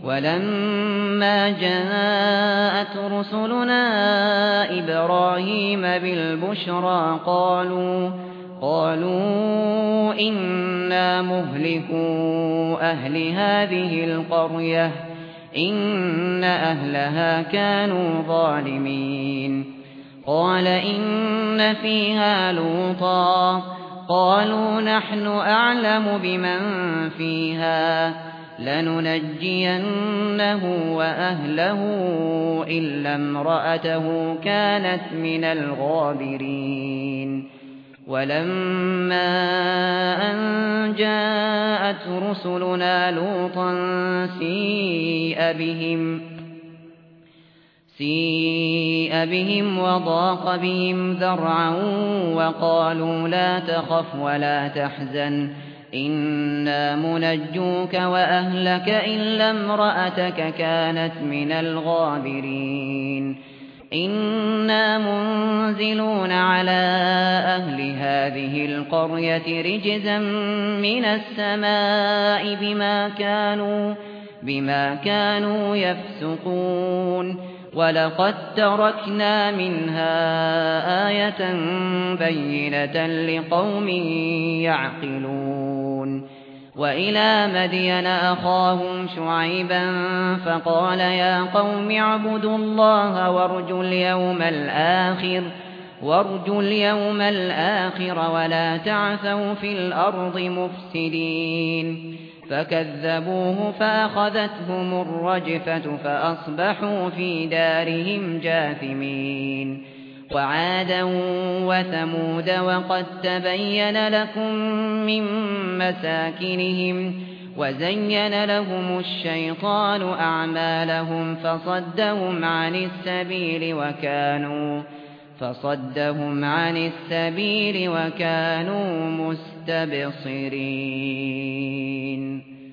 ولما جاءت رسلنا إبراهيم بالبشرى قالوا إنا مهلكو أهل هذه القرية إن أهلها كانوا ظالمين قال إن فيها لوطا قالوا نحن أعلم بمن فيها لننجينه وأهله إلا امرأته كانت من الغابرين ولما أن جاءت رسلنا لوطا سيء بهم وضاق بهم ذرعا وقالوا لا تخف ولا تحزن إنا منجوك وأهلك إلا امرأتك كانت من الغابرين إنا منزلون على أهل هذه القرية رجزا من السماء بما كانوا يفسقون ولقد تركنا منها آية بينة لقوم يعقلون وإلى مدين أخاهم شعيبا فقال يا قوم اعبدوا الله وارجوا اليوم الآخر ولا تعثوا في الأرض مفسدين فكذبوه فأخذتهم الرجفة فأصبحوا في دارهم جاثمين وعادا وثمود وقد تبين لكم من مساكنهم وزين لهم الشيطان أعمالهم فصدهم عن السبيل وكانوا مستبصرين